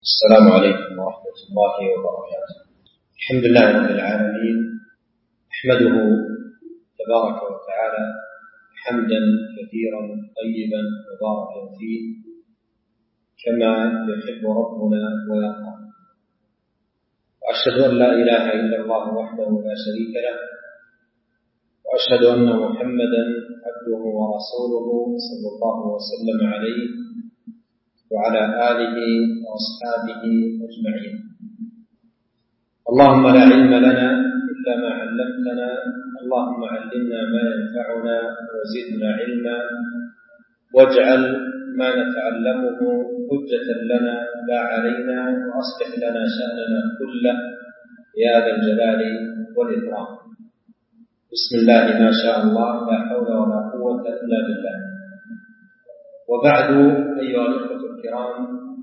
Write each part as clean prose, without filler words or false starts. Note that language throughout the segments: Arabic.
السلام عليكم ورحمة الله وبركاته. الحمد لله رب العالمين، أحمده تبارك وتعالى حمدا كثيرا طيبا مباركا فيه كما يحب ربنا ويرضى، وأشهد أن لا إله إلا الله وحده لا شريك له، وأشهد أن محمدا عبده ورسوله صلى الله وسلم عليه وعلى آله وأصحابه أجمعين. اللهم لا علم لنا إلا ما علمتنا، اللهم علمنا ما ينفعنا وزدنا علما، واجعل ما نتعلمه حجة لنا لا علينا، وأصلح لنا شأننا كله يا ذا الجلال والإكرام. بسم الله ما شاء الله، لا حول ولا قوة إلا بالله. وبعد، أيها الأخوة الكرام،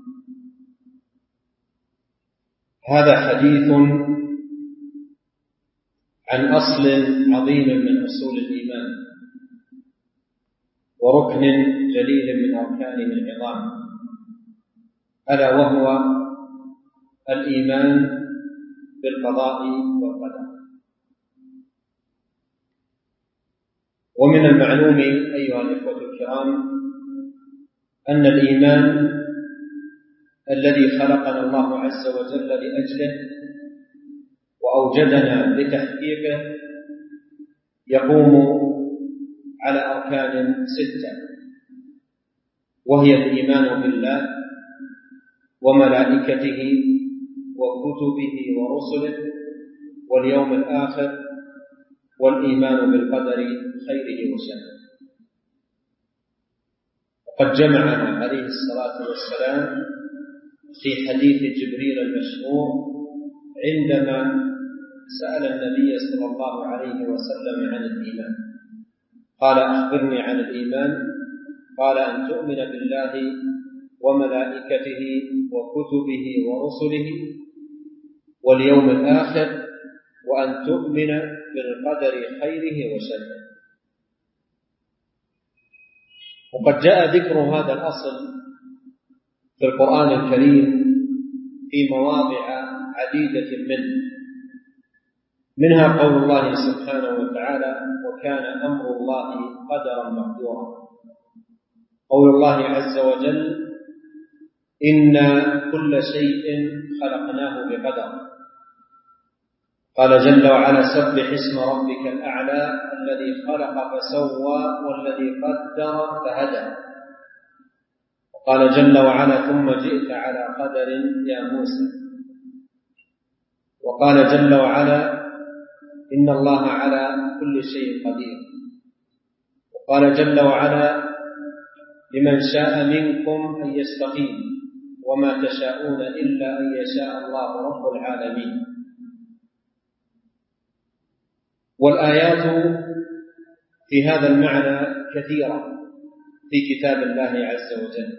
هذا حديث عن أصل عظيم من أصول الإيمان وركن جليل من أركانه العظام، ألا وهو الإيمان بالقضاء والقدر. ومن المعلوم أيها الأخوة الكرام أن الإيمان الذي خلقنا الله عز وجل لأجله وأوجدنا لتحقيقه يقوم على أركان 6، وهي الإيمان بالله وملائكته وكتبه ورسله واليوم الآخر، والإيمان بالقدر خيره وشره. وقد جمعنا عليه الصلاة والسلام في حديث جبريل المشهور عندما سأل النبي صلى الله عليه وسلم عن الإيمان، قال: أخبرني عن الإيمان. قال: أن تؤمن بالله وملائكته وكتبه ورسله واليوم الآخر، وأن تؤمن بالقدر خيره وشره. وقد جاء ذكر هذا الأصل في القرآن الكريم في مواضع عديدة منها قول الله سبحانه وتعالى: وكان أمر الله قدرا مقدورا. قول الله عز وجل: إنا كل شيء خلقناه بقدر. قال جل وعلا: سبح اسم ربك الأعلى الذي خلق فسوى والذي قدر فهدى. وقال جل وعلا: ثم جئت على قدر يا موسى. وقال جل وعلا: إن الله على كل شيء قدير. وقال جل وعلا: لمن شاء منكم أن يستقيم وما تشاءون إلا أن يشاء الله رب العالمين. والآيات في هذا المعنى كثيرة في كتاب الله عز وجل.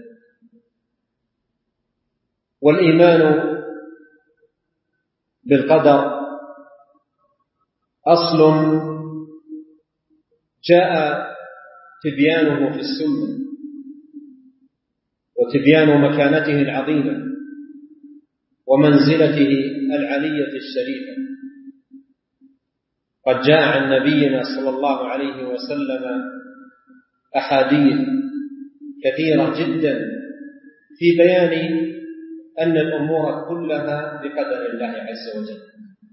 والإيمان بالقدر أصل جاء تبيانه في السنة وتبيان مكانته العظيمة ومنزلته العلية الشريفة. قد جاء عن نبينا صلى الله عليه وسلم أحاديث كثيرة جدا في بيان أن الأمور كلها بقدر الله عز وجل،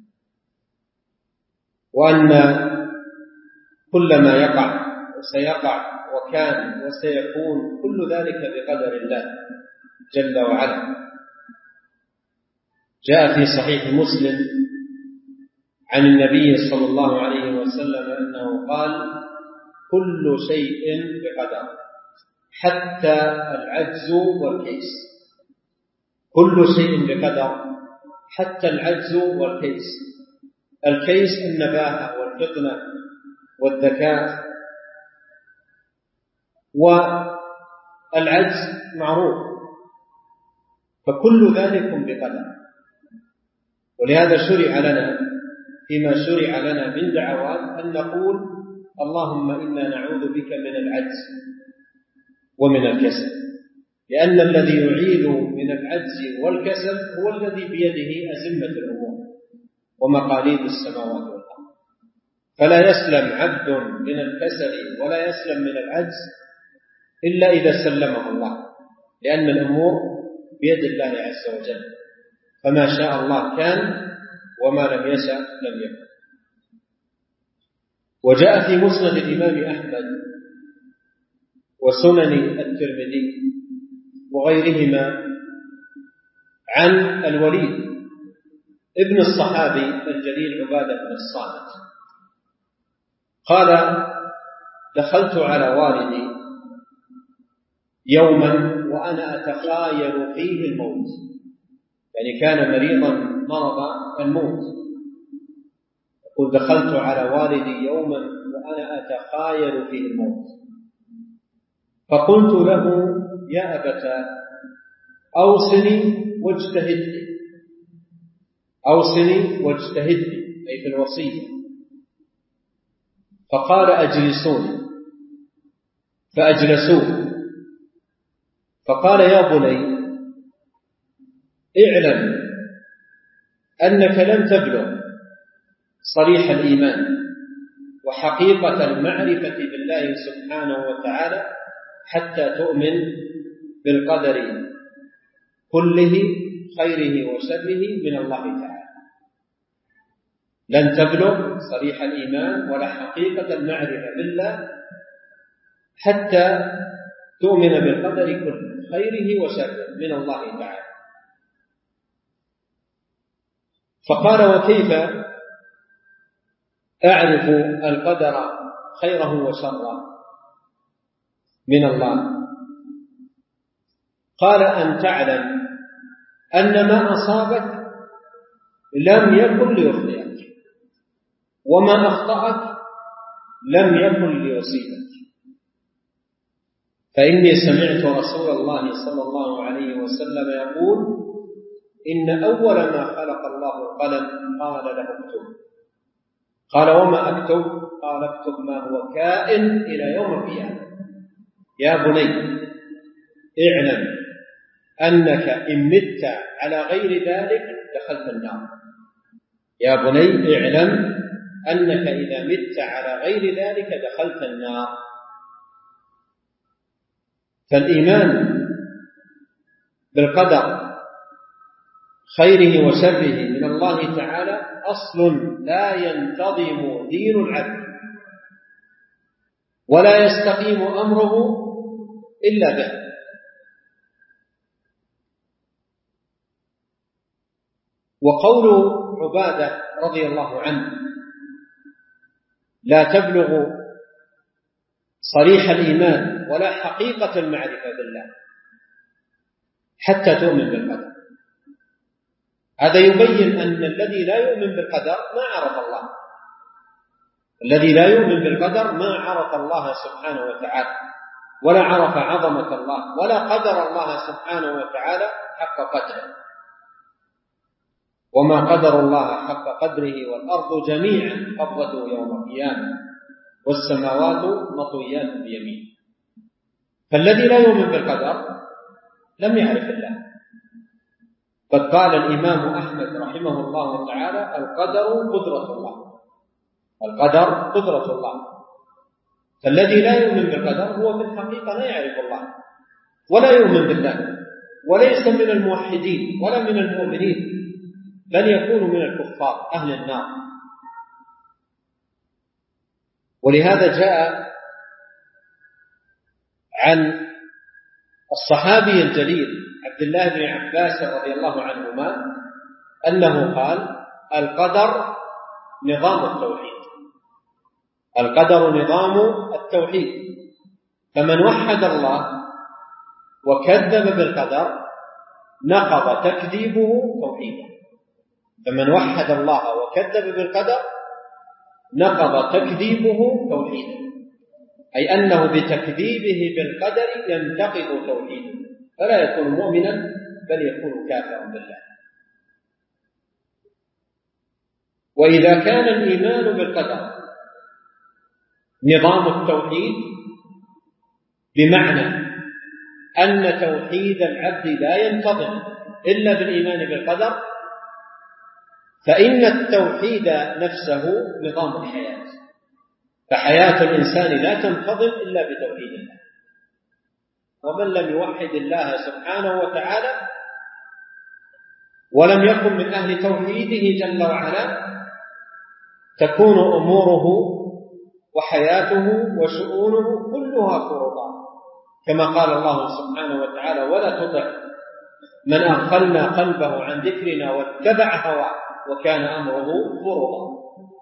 وأن كل ما يقع وسيقع وكان وسيكون كل ذلك بقدر الله جل وعلا. جاء في صحيح مسلم عن النبي صلى الله عليه وسلم أنه قال: كل شيء بقدر حتى العجز والكيس. كل شيء بقدر حتى العجز والكيس. الكيس النباهة والفطنة والذكاء، والعجز معروف، فكل ذلك بقدر. ولهذا شرع لنا فيما شرع لنا من دعوات أن نقول: اللهم إنا نعوذ بك من العجز ومن الكسل. لأن الذي يعيذ من العجز والكسل هو الذي بيده أزمة الأمور ومقاليد السماوات والأرض، فلا يسلم عبد من الكسل ولا يسلم من العجز إلا إذا سلمه الله، لأن الأمور بيد الله عز وجل، فما شاء الله كان وما لم يشأ لم يكن. وجاء في مسند الإمام أحمد وسنن الترمذي وغيرهما عن الوليد ابن الصحابي الجليل عبادة بن الصامت قال: دخلت على والدي يوما وأنا أتخايل فيه الموت، يعني كان مريضا مرض الموت، يقول: دخلت على والدي يوما وأنا أتخايل فيه الموت، فقلت له: يا أبتاه أوصني واجتهد لي، أوصني واجتهد لي أي في الوصية. فقال: أجلسوني، فأجلسوه، فقال: يا بني اعلم أنك لن تبلغ صريح الإيمان وحقيقة المعرفة بالله سبحانه وتعالى حتى تؤمن بالقدر كله خيره وشره من الله تعالى. لن تبلغ صريح الإيمان ولا حقيقة المعرفة بالله حتى تؤمن بالقدر كله خيره وشره من الله تعالى. فقال: وكيف أعرف القدر خيره وشره من الله؟ قال: أن تعلم أن ما أصابك لم يكن ليخطئك، وما أخطأك لم يكن ليصيبك. فإني سمعت رسول الله صلى الله عليه وسلم يقول: إن أول ما خلق الله القلم قال له اكتب. قال: وما أكتب؟ قال: اكتب ما هو كائن إلى يوم القيامة. يا بني اعلم أنك إن مت على غير ذلك دخلت النار. يا بني اعلم أنك إذا مت على غير ذلك دخلت النار. فالإيمان بالقدر خيره وشره من الله تعالى أصل لا ينتظم دين العبد ولا يستقيم أمره إلا به. وقول عبادة رضي الله عنه: لا تبلغ صريح الإيمان ولا حقيقة المعرفة بالله حتى تؤمن بالقدر، هذا يبين أن الذي لا يؤمن بالقدر ما عرف الله، الذي لا يؤمن بالقدر ما عرف الله سبحانه وتعالى ولا عرف عظمة الله ولا قدر الله سبحانه وتعالى حق قدره. وما قدر الله حق قدره والأرض جميعا قبضته يوم القيامة والسماوات مطويات بيمينه. فالذي لا يؤمن بالقدر لم يعرف الله. قد قال الإمام أحمد رحمه الله تعالى: القدر قدرة الله، القدر قدرة الله. فالذي لا يؤمن بالقدر هو في الحقيقة لا يعرف الله ولا يؤمن بالله، وليس من الموحدين ولا من المؤمنين، بل يكون من الكفار أهل النار. ولهذا جاء عن الصحابي الجليل عبد الله بن عباس رضي الله عنهما أنه قال: القدر نظام التوحيد، القدر نظام التوحيد، فمن وحد الله وكذب بالقدر نقض تكذيبه توحيده. فمن وحد الله وكذب بالقدر نقض تكذيبه توحيده، أي أنه بتكذيبه بالقدر ينتقض توحيده، فلا يكون مؤمنا بل يكون كافرا بالله. وإذا كان الإيمان بالقدر نظام التوحيد بمعنى أن توحيد العبد لا ينتظم إلا بالإيمان بالقدر، فإن التوحيد نفسه نظام الحياة، فحياة الإنسان لا تنتظم إلا بتوحيد الله. ومن لم يوحد الله سبحانه وتعالى ولم يكن من أهل توحيده جل وعلا تكون أموره وحياته وشؤونه كلها فرطا، كما قال الله سبحانه وتعالى: ولا تطع من أغفلنا قلبه عن ذكرنا واتبع هواه وكان أمره فرطا.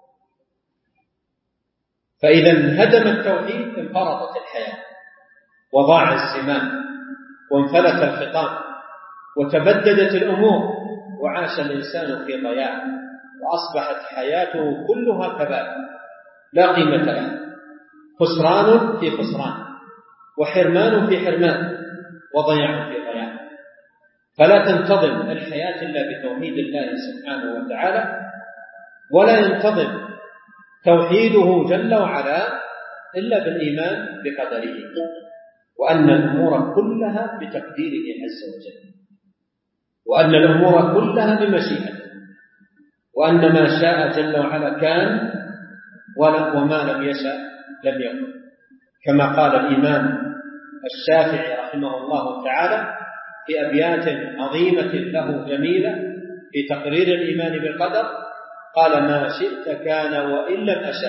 فإذا انهدم التوحيد انفرطت الحياة وضاع الزمام وانفلت الخطام وتبددت الأمور وعاش الإنسان في ضياع، وأصبحت حياته كلها كباء لا قيمة لها، خسران في خسران وحرمان في حرمان وضياع في ضياع. فلا تنتظم الحياة إلا بتوحيد الله سبحانه وتعالى، ولا ينتظم توحيده جل وعلا إلا بالإيمان بقدره، وأن الأمور كلها بتقديره عز وجل، وأن الأمور كلها بمشيئته، وأن ما شاء جل وعلا كان وما لم يشاء لم يكن، كما قال الإمام الشافعي رحمه الله تعالى في أبيات عظيمة له جميلة في تقرير الإيمان بالقدر، قال: ما شئت كان وإن لم أشاء،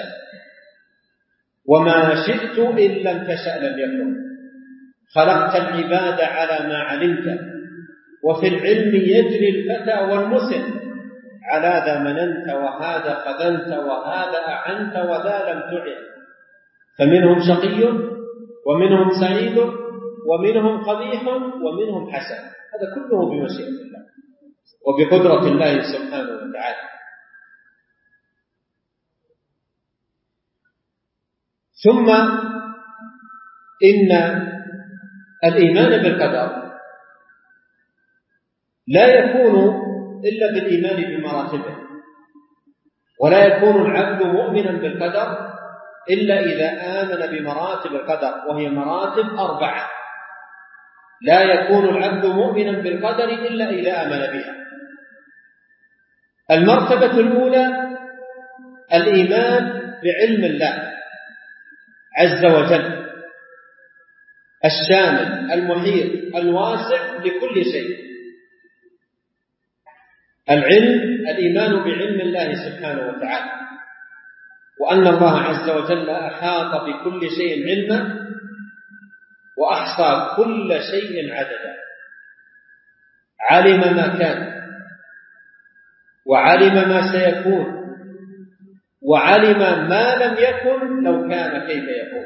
وما شئت إن لم تشأ لم يكن، خلقت العباد على ما علمت، وفي العلم يجري الفتى والمسن، على ذا مننت وهذا خذلت وهذا أعنت وذا لم تعن، فمنهم شقي ومنهم سعيد ومنهم قبيح ومنهم حسن. هذا كله بمشيئة الله وبقدرة الله سبحانه وتعالى. ثم إن الإيمان بالقدر لا يكون إلا بالإيمان بمراتبه، ولا يكون العبد مؤمنا بالقدر إلا إذا آمن بمراتب القدر، وهي مراتب 4. لا يكون العبد مؤمنا بالقدر إلا إذا آمن بها. المرتبة الأولى الإيمان بعلم الله عز وجل الشامل المحيط الواسع لكل شيء. العلم الإيمان بعلم الله سبحانه وتعالى، وأن الله عز وجل أحاط بكل شيء علما وأحصى كل شيء عددا، علم ما كان وعلم ما سيكون وعلم ما لم يكن لو كان كيف يكون.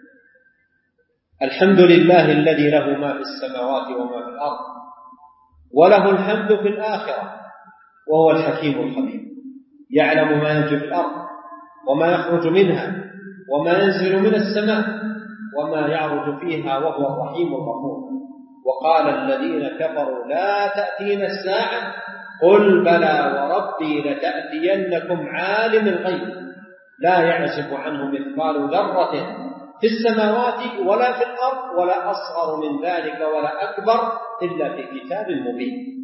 الحمد لله الذي له ما في السماوات وما في الأرض، وله الحمد في الآخرة، وهو الحكيم الخبير، يعلم ما يلج في الأرض وما يخرج منها وما ينزل من السماء وما يعرج فيها، وهو الرحيم الغفور. وقال الذين كفروا لا تأتينا الساعة قل بلى وربي لتأتينكم عالم الغيب لا يعزب عنه مثقال ذرة في السماوات ولا في الأرض ولا أصغر من ذلك ولا أكبر إلا في كتاب مبين.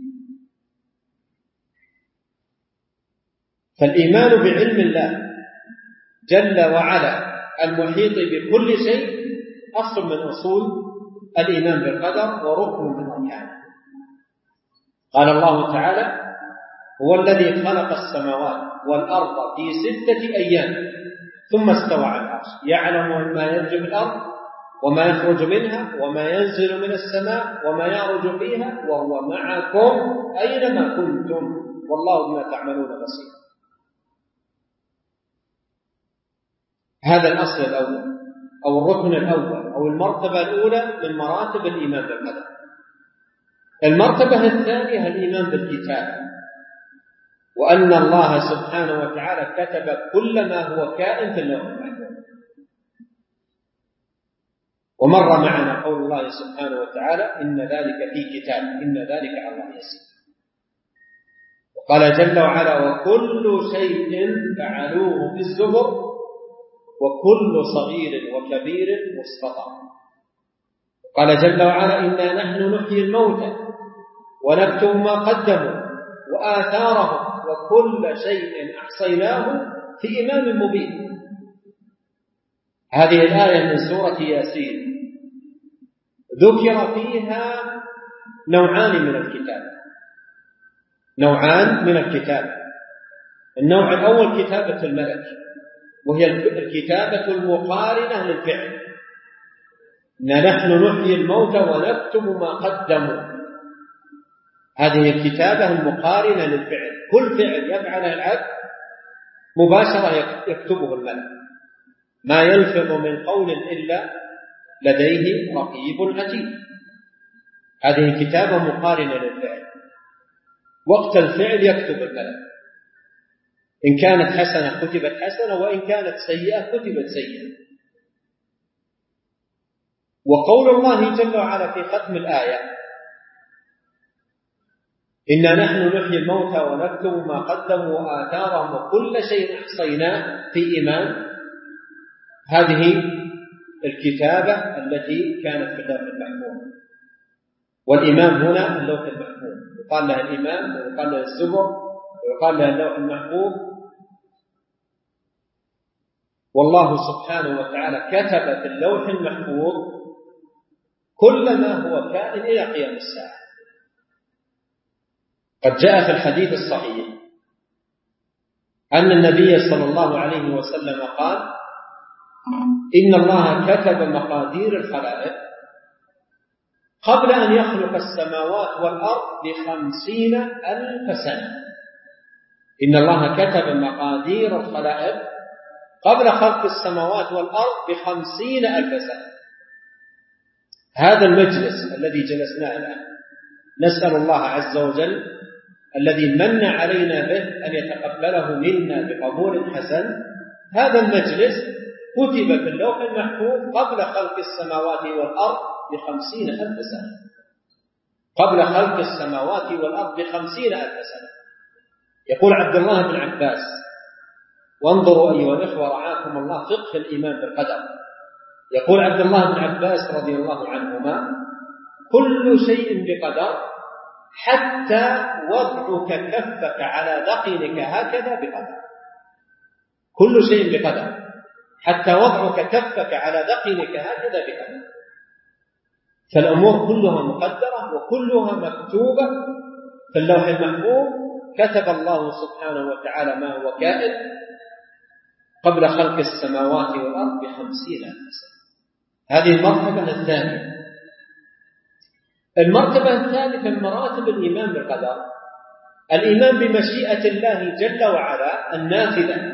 فالإيمان بعلم الله جل وعلا المحيط بكل شيء أصل من أصول الإيمان بالقدر وركن من أركانه. قال الله تعالى: هو الذي خلق السماوات والأرض في 6 أيام ثم استوى على العرش، يعلم ما يلج في الأرض وما يخرج منها وما ينزل من السماء وما يعرج فيها، وهو معكم أينما كنتم والله بما تعملون بصير. هذا الأصل الأول أو الركن الأول أو المرتبة الأولى من مراتب الإيمان بالقدر. المرتبة الثانية الإيمان بالكتاب، وأن الله سبحانه وتعالى كتب كل ما هو كائن في اللوح المحفوظ. ومر معنا قول الله سبحانه وتعالى: إن ذلك في كتاب إن ذلك على الله يسير. وقال جل وعلا: وكل شيء فعلوه في الزبر وكل صغير وكبير مستطر. قال جل وعلا إنا نحن نحيي الموتى ونكتب ما قدموا وآثارهم وكل شيء أحصيناه في إمام مبين. هذه الآية من سورة ياسين ذكر فيها نوعان من الكتاب. النوع الأول كتابة الملك، وهي الكتابة المقارنة للفعل. نحن نحيي الموتى ونكتب ما قدموا، هذه الكتابة المقارنة للفعل. كل فعل يفعله العبد مباشرة يكتبه الملك، ما يلفظ من قول إلا لديه رقيب عتيد. هذه كتابة مقارنة للفعل، وقت الفعل يكتب الملك، إن كانت حسنة كتبت حسنة، وإن كانت سيئة كتبت سيئة. وقول الله جل وعلا في ختم الآية إنا نحن نحيي الموتى ونكتب ما قدموا وآثارهم وكل شيء أحصيناه في إمام، هذه الكتابة التي كانت في اللوح المحفوظ. والإمام هنا اللوح المحفوظ، يقال لها الإمام ويقال لها الزبر ويقال لها اللوح المحفوظ. والله سبحانه وتعالى كتب في اللوح المحفوظ كل ما هو كائن إلى قيام الساعة. قد جاء في الحديث الصحيح أن النبي صلى الله عليه وسلم قال إن الله كتب مقادير الخلائق قبل أن يخلق السماوات والأرض ب50,000 سنة. إن الله كتب مقادير الخلائق قبل خلق السماوات والأرض ب50,000 سنة. هذا المجلس الذي جلسناه الآن نسأل الله عز وجل الذي من علينا به أن يتقبله منا بقبول حسن. هذا المجلس كتب في اللوح المحفوظ قبل خلق السماوات والأرض ب50,000 سنة، قبل خلق السماوات والأرض ب50,000 سنة. يقول عبد الله بن عباس، وانظروا أيها الإخوة رعاكم الله فقه الإيمان بالقدر، يقول عبد الله بن عباس رضي الله عنهما كل شيء بقدر حتى وضعك كفك على ذقنك هكذا بقدر. كل شيء بقدر حتى وضعك كفك على ذقنك هكذا بقدر. فالأمور كلها مقدرة وكلها مكتوبة في اللوح المحفوظ. كتب الله سبحانه وتعالى ما هو كائن قبل خلق السماوات والأرض ب50,000 سنة. هذه المرتبة الثانية. المرتبة الثالثة من مراتب الإيمان بالقدر الإيمان بمشيئة الله جل وعلا النافذة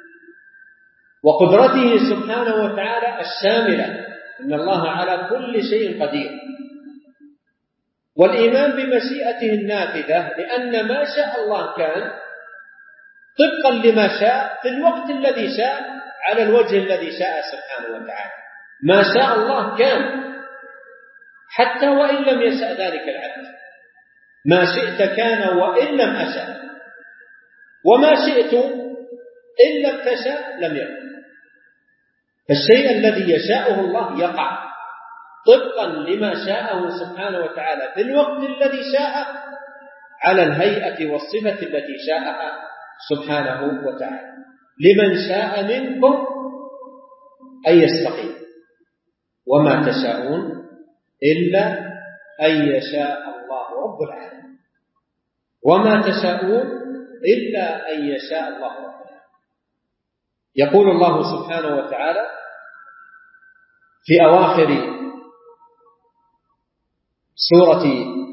وقدرته سبحانه وتعالى الشاملة، إن الله على كل شيء قدير. والإيمان بمشيئته النافذة لأن ما شاء الله كان طبقا لما شاء في الوقت الذي شاء على الوجه الذي شاء سبحانه وتعالى. ما شاء الله كان حتى وإن لم يشأ ذلك العبد. ما شئت كان وإن لم أشأ، وما شئت إن لم تشأ لم يكن. فالشيء الذي يشاءه الله يقع طبقا لما شاءه سبحانه وتعالى في الوقت الذي شاء على الهيئة والصفة التي شاءها سبحانه وتعالى. لمن شاء منكم أن يستقيم وما تشاءون إلا أن يشاء الله رب العالمين. وما تشاءون إلا أن يشاء الله رب العالمين. يقول الله سبحانه وتعالى في أواخر سورة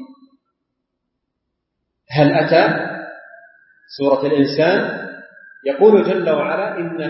هل أتى سورة الإنسان يقول جل وعلا إن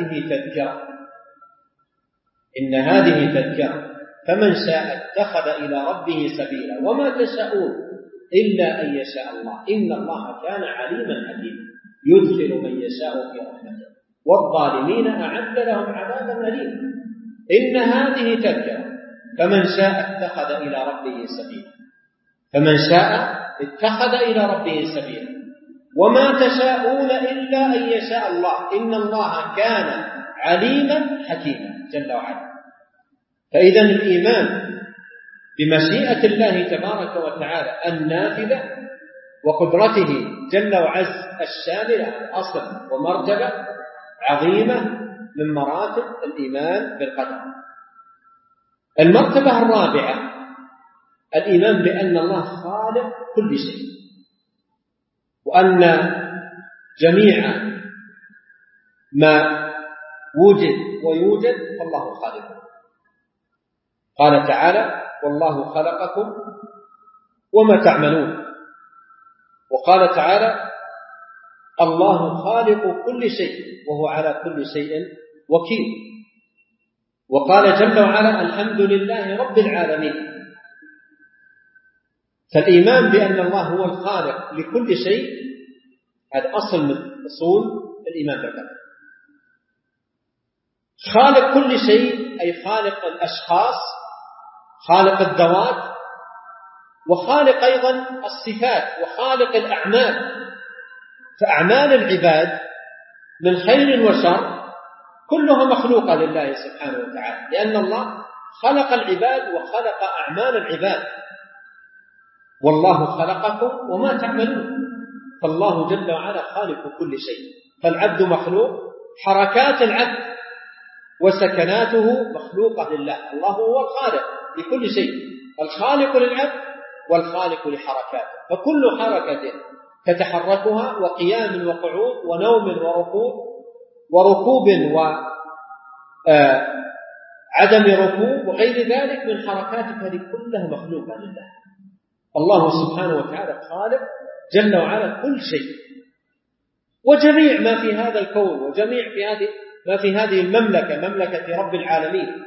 هذه تذكرة فمن شاء اتخذ إلى ربه سبيلا وما تشاءون إلا أن يشاء الله إن الله كان عليما حكيما يدخل من يشاء في رحمته والظالمين أعد لهم عذابا أليما. إن هذه تذكرة فمن شاء اتخذ إلى ربه سبيلا، فمن شاء اتخذ إلى ربه سبيلا وما تشاءون إلا أن يشاء الله إن الله كان عليما حكيما جل وعلا. فإذا الإيمان بمشيئة الله تبارك وتعالى النافذة وقدرته جل وعز الشاملة أصل ومرتبة عظيمة من مراتب الإيمان بالقدر. المرتبة الرابعة الإيمان بأن الله خالق كل شيء، وأن جميع ما وجد ويوجد فالله خالقه. قال تعالى: والله خلقكم وما تعملون. وقال تعالى: الله خالق كل شيء وهو على كل شيء وكيل. وقال جل وعلا: الحمد لله رب العالمين. فالإيمان بأن الله هو الخالق لكل شيء هذا أصل من أصول الإيمان بالقدر. خالق كل شيء أي خالق الأشخاص، خالق الذوات، وخالق أيضا الصفات، وخالق الأعمال. فأعمال العباد من خير وشر كلها مخلوقة لله سبحانه وتعالى، لأن الله خلق العباد وخلق أعمال العباد. والله خلقكم وما تعملون. فالله جل وعلا خالق كل شيء. فالعبد مخلوق، حركات العبد وسكناته مخلوقة لله. الله هو الخالق لكل شيء، الخالق للعبد والخالق لحركاته. فكل حركة تتحركها وقيام وقعود ونوم وركوب وعدم ركوب وغير ذلك من حركاتك هذه كلها مخلوقة لله. الله سبحانه وتعالى خالق جل وعلا كل شيء، وجميع ما في هذا الكون وجميع ما في هذه المملكة، مملكة رب العالمين،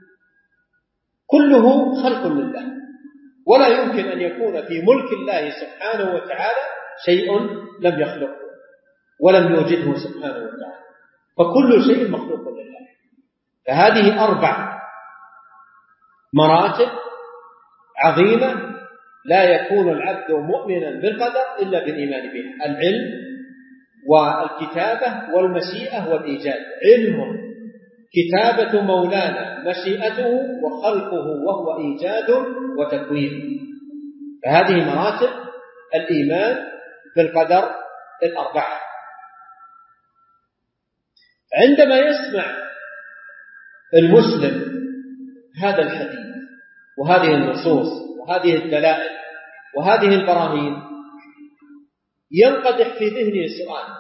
كله خلق لله. ولا يمكن أن يكون في ملك الله سبحانه وتعالى شيء لم يخلقه ولم يوجده سبحانه وتعالى، فكل شيء مخلوق لله. فهذه 4 مراتب عظيمة لا يكون العبد مؤمنا بالقدر إلا بالإيمان بها: العلم والكتابة والمشيئة والإيجاد. علم كتابة مولانا، مشيئته وخلقه وهو إيجاد وتكوين. فهذه مراتب الإيمان بالقدر 4. عندما يسمع المسلم هذا الحديث وهذه النصوص وهذه الدلائل وهذه البراهين ينقدح في ذهنه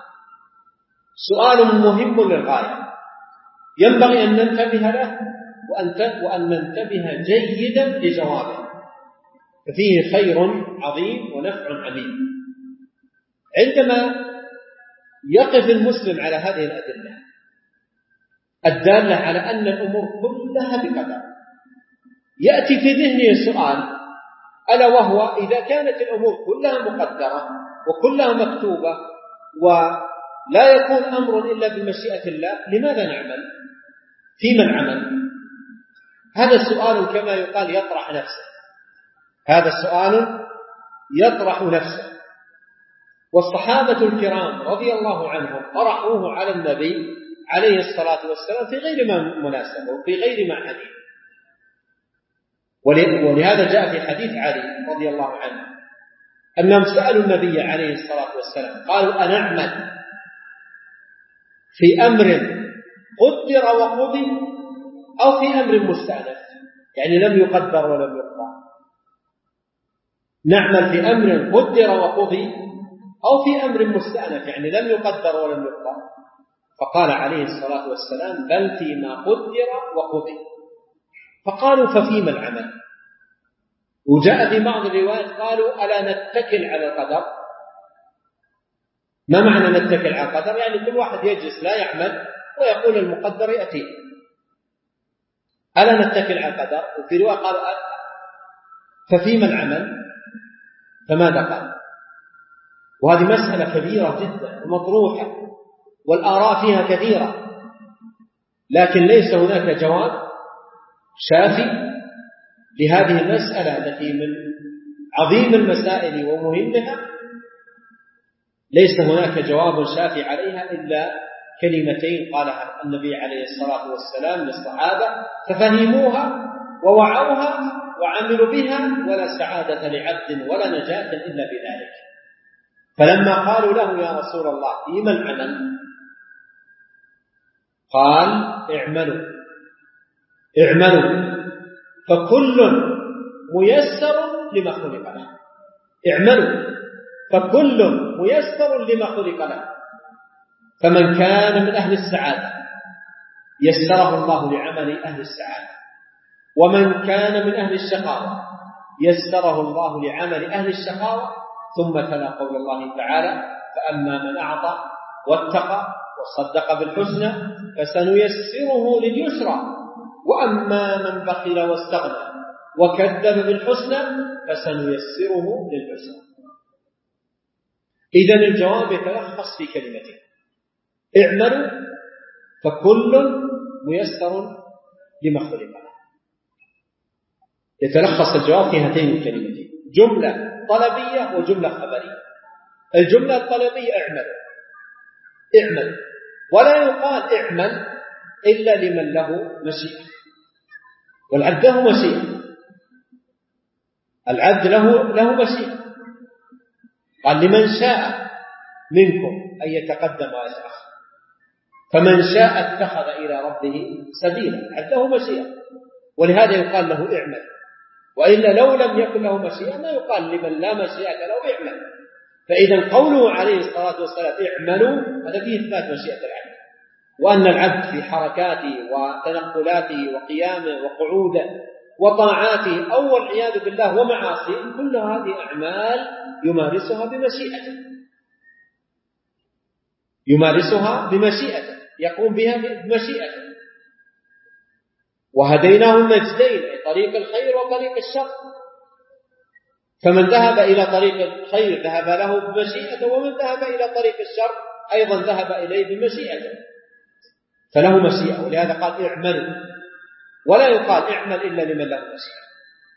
سؤال مهم للغاية، ينبغي أن ننتبه له وأن ننتبه جيدا لجوابه، ففيه خير عظيم ونفع عميم. عندما يقف المسلم على هذه الأدلة الدالة على أن الأمور كلها بقدر، يأتي في ذهنه سؤال، ألا وهو: إذا كانت الأمور كلها مقدرة وكلها مكتوبة ولا يكون أمر إلا بمشيئة الله، لماذا نعمل؟ فيما العمل؟ هذا السؤال كما يقال يطرح نفسه، هذا السؤال يطرح نفسه. والصحابة الكرام رضي الله عنهم طرحوه على النبي عليه الصلاة والسلام في غير مناسبة وفي غير محل. ولهذا جاء في حديث علي رضي الله عنه أنهم سألوا النبي عليه الصلاة والسلام قالوا: أنعمل في أمر قدر وقضي أو في أمر مستأنف؟ يعني لم يقدر ولم يقضى. نعمل في أمر قدر وقضي أو في أمر مستأنف يعني لم يقدر ولم يقضى؟ فقال عليه الصلاة والسلام: بل فيما قدر وقضي. فقالوا: ففيما العمل؟ وجاء في بعض الروايات قالوا: ألا نتكل على القدر؟ ما معنى نتكل على القدر؟ يعني كل واحد يجلس لا يعمل ويقول المقدر يأتي. ألا نتكل على القدر؟ وفي رواية قالوا: ففيما العمل؟ فماذا قال؟ وهذه مسألة كبيرة جدا ومطروحة والآراء فيها كثيرة، لكن ليس هناك جواب شافي لهذه المسألة التي من عظيم المسائل ومهمها. ليس هناك جواب شافي عليها إلا كلمتين قالها النبي عليه الصلاة والسلام للصحابة ففهموها ووعوها وعملوا بها ولا سعادة لعبد ولا نجاة إلا بذلك. فلما قالوا له يا رسول الله فيما العمل؟ قال اعملوا فكل ميسر لما خلق له. اعملوا فكل ميسر لما خلق له. فمن كان من أهل السعادة يسره الله لعمل أهل السعادة، ومن كان من أهل الشقاوة يسره الله لعمل أهل الشقاوة. ثم تلا قول الله تعالى فأما من أعطى واتقى وصدق بالحسنى فسنيسره لليسرى، وأما من بخل واستغنى وكذب بالحسنى فسنيسره للعسرى. إذن الجواب يتلخص في كلمتين: اعملوا فكل ميسر لما خلق له. يتلخص الجواب في هاتين الكلمتين: جملة طلبية وجملة خبرية. الجملة الطلبية اعمل، ولا يقال اعمل إلا لمن له مشيئة، والعبد له مشيئة، العبد له مشيئة. قال لمن شاء منكم أن يتقدم ويتأخر، فمن شاء اتخذ إلى ربه سبيلا. العبد له مشيئة، ولهذا يقال له اعمل. وإلا لو لم يكن له مشيئة ما يقال لمن لا مشيئة له اعمل. فإذا قوله عليه الصلاة والسلام اعملوا هذا فيه إثبات مشيئة العبد، وأن العبد في حركاته وتنقلاته وقيامه وقعوده وطاعاته أو والعياذ بالله ومعاصيه كل هذه أعمال يمارسها بمشيئته يقوم بها بمشيئته. وهديناه النجدين، طريق الخير وطريق الشر، فمن ذهب إلى طريق الخير ذهب له بمشيئته، ومن ذهب إلى طريق الشر أيضا ذهب إليه بمشيئته، فله مشيئة. ولهذا قال اعملوا، ولا يقال اعمل إلا لمن له مشيئة.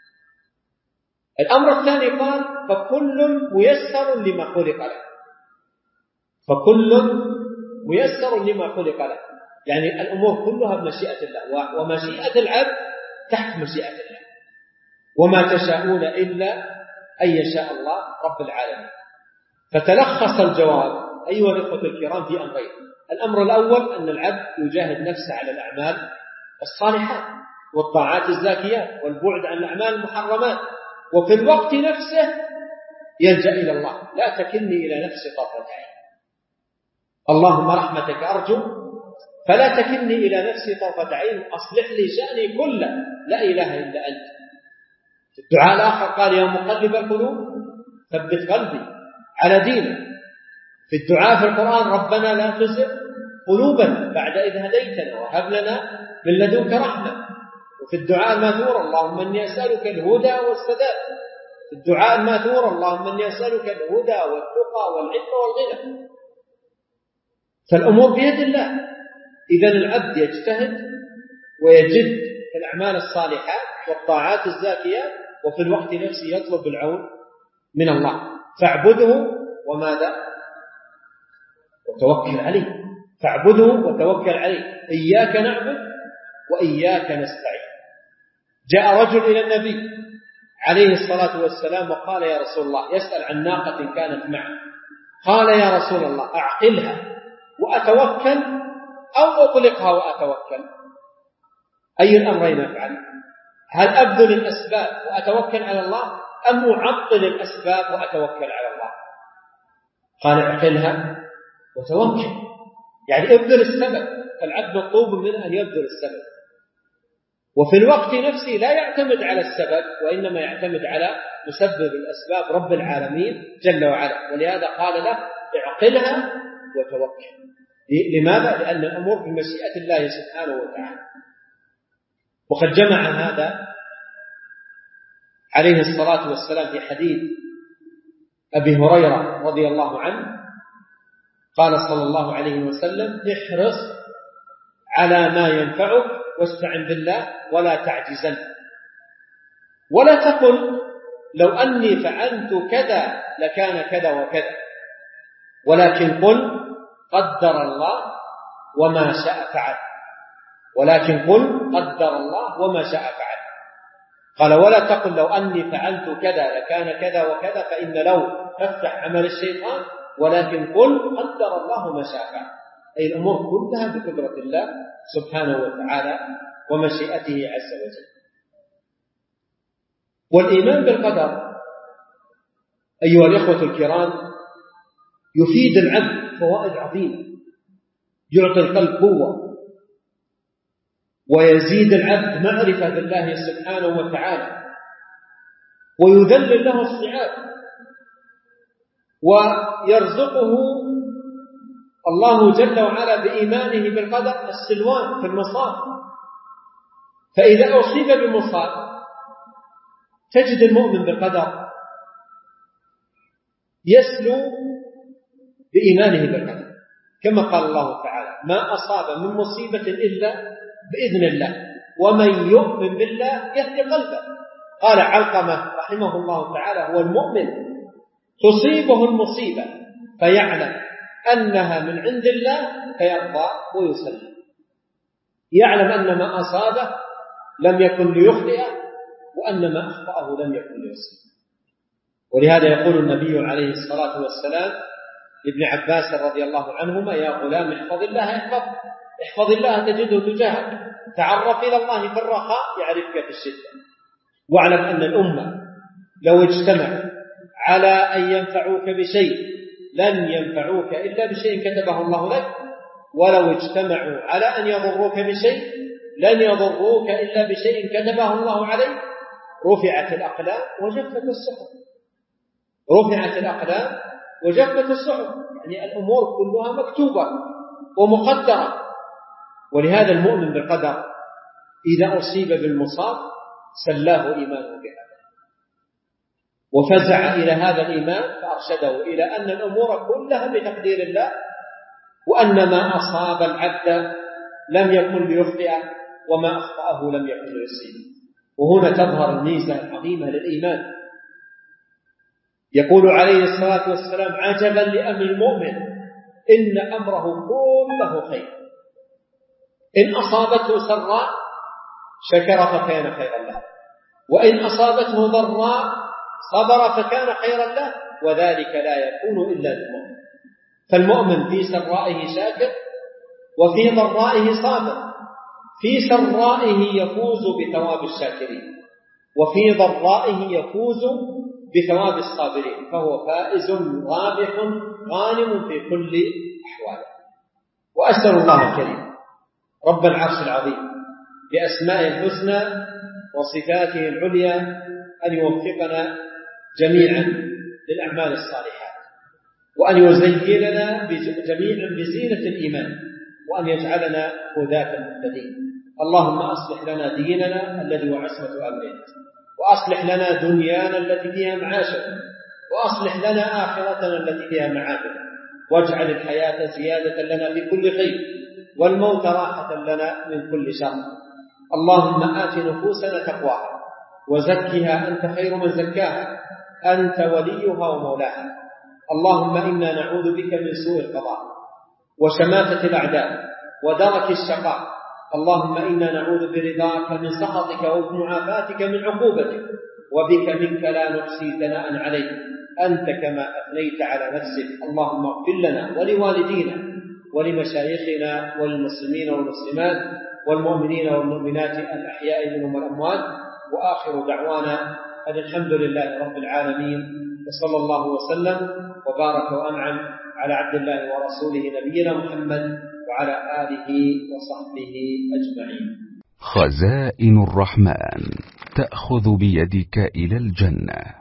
الأمر الثاني قال فكل ميسر لما خلق له. فكل ميسر لما خلق له، يعني الأمور كلها بمشيئة الله، ومشيئة العبد تحت مشيئة الله، وما تشاءون إلا أن يشاء الله رب العالمين. فتلخص الجواب أيها الأخوة الكرام في أمرين: الأمر الأول أن العبد يجاهد نفسه على الأعمال الصالحات والطاعات الزاكيات والبعد عن الأعمال المحرمات، وفي الوقت نفسه يلجأ إلى الله. لا تكلني إلى نفسي طرفة عين، اللهم رحمتك أرجو فلا تكلني إلى نفسي طرفة عين، أصلح لي شأني كله، لا إله إلا أنت. في الدعاء الآخر قال يا مقلب القلوب ثبت قلبي على دينك. في الدعاء في القرآن ربنا لا تزغ قلوبنا بعد إذ هديتنا وهب لنا من لدنك رحمة. وفي الدعاء الماثور اللهم إني أسألك الهدى والسداد. في الدعاء الماثور اللهم إني أسألك الهدى والتقى والعفة والغنى. فالأمور بيد الله. إذن العبد يجتهد ويجد في الأعمال الصالحات والطاعات الزاكيات، وفي الوقت نفسه يطلب العون من الله. فاعبده وماذا؟ وتوكل عليه. فاعبده وتوكل عليه. إياك نعبد وإياك نستعين. جاء رجل إلى النبي عليه الصلاة والسلام وقال يا رسول الله، يسأل عن ناقة كانت معه، قال يا رسول الله أعقلها وأتوكل أو أطلقها وأتوكل؟ أي الأمرين أفعل؟ هل أبذل الأسباب وأتوكل على الله، أم أعطل الأسباب وأتوكل على الله؟ قال اعقلها وتوكل، يعني ابذل السبب. فالعبد مطلوب منه أن يبذل السبب، وفي الوقت نفسه لا يعتمد على السبب، وإنما يعتمد على مسبب الأسباب رب العالمين جل وعلا. ولهذا قال له اعقلها وتوكل. لماذا؟ لأن الأمور بمشيئة الله سبحانه وتعالى. وقد جمع هذا عليه الصلاة والسلام في حديث أبي هريرة رضي الله عنه قال صلى الله عليه وسلم احرص على ما ينفعك واستعن بالله ولا تعجزن، ولا تقل لو أني فعلت كذا لكان كذا وكذا، ولكن قل قدر الله وما شاء فعل. ولكن قل قدر الله وما شاء فعل. قال ولا تقل لو أني فعلت كذا لكان كذا وكذا، فإن لو تفتح عمل الشيطان، ولكن قل قدر الله ما شاء فعل، أي الأمور كلها بقدرة الله سبحانه وتعالى ومشيئته عز وجل. والإيمان بالقدر أيها الإخوة الكرام يفيد العبد فوائد عظيمة، يعطي القلب قوة، ويزيد العبد معرفة بالله سبحانه وتعالى، ويذلل له الصعاب، ويرزقه الله جل وعلا بإيمانه بالقدر السلوان في المصائب. فإذا أصيب بمصائب تجد المؤمن بالقدر يسلو بإيمانه بالقدر، كما قال الله تعالى ما أصاب من مصيبة إلا بإذن الله ومن يؤمن بالله يهدي قلبه. قال علقمة رحمه الله تعالى هو المؤمن تصيبه المصيبة فيعلم أنها من عند الله فيرضى ويسلم، يعلم أن ما أصابه لم يكن ليخطئه وأن ما أخطأه لم يكن ليصيبه. ولهذا يقول النبي عليه الصلاة والسلام لابن عباس رضي الله عنهما يا غلام احفظ الله يحفظك، احفظ الله تجده تجاهك، تعرف إلى الله في الرخاء يعرفك في الشدة. واعلم أن الأمة لو اجتمع على أن ينفعوك بشيء لن ينفعوك إلا بشيء كتبه الله لك، ولو اجتمعوا على أن يضروك بشيء لن يضروك إلا بشيء كتبه الله عليك. رفعت الأقلام وجفت الصحف، رفعت الأقلام وجفت الصحف، يعني الأمور كلها مكتوبة ومقدرة. ولهذا المؤمن بالقدر إذا أصيب بالمصاب سلاه إيمانه بها وفزع إلى هذا الإيمان فأرشده إلى أن الأمور كلها بتقدير الله، وأن ما أصاب العبد لم يكن ليخطئه وما أخطأه لم يكن ليصيبه. وهنا تظهر الميزة العظيمة للإيمان. يقول عليه الصلاة والسلام عجبا لأمر المؤمن إن أمره كله خير، إن أصابته سراء شكر فكان خيرا له، وإن أصابته ضراء صبر فكان خيرا له، وذلك لا يكون إلا للمؤمن. فالمؤمن في سرائه شاكر وفي ضرائه صابر، في سرائه يفوز بثواب الشاكرين وفي ضرائه يفوز بثواب الصابرين، فهو فائز رابح غانم في كل أحواله. وأسأل الله الكريم رب العرش العظيم بأسمائه الحسنى وصفاته العليا أن يوفقنا جميعا للأعمال الصالحات، وأن يزيننا جميعا بزينة الإيمان، وأن يجعلنا هداة مهتدين. اللهم أصلح لنا ديننا الذي هو عصمة أمرنا، وأصلح لنا دنيانا التي فيها معاشنا، وأصلح لنا آخرتنا التي فيها معادنا، واجعل الحياة زيادة لنا في كل خير والموت راحة لنا من كل شر. اللهم آت نفوسنا تقواها وزكها أنت خير من زكاها، أنت وليها ومولاها. اللهم إنا نعوذ بك من سوء القضاء وشماتة الأعداء ودرك الشقاء. اللهم إنا نعوذ برضاك من سخطك ومعافاتك من عقوبتك، وبك منك لا نحصي ثناء عليك أنت كما أثنيت على نفسك. اللهم اغفر لنا ولوالدينا ولمشايخنا والمسلمين والمسلمات والمؤمنين والمؤمنات الأحياء منهم والأموات. وآخر دعوانا أن الحمد لله رب العالمين، وصلى الله وسلم وبارك وأنعم على عبد الله ورسوله نبينا محمد وعلى آله وصحبه أجمعين. خزائن الرحمن تأخذ بيدك إلى الجنة.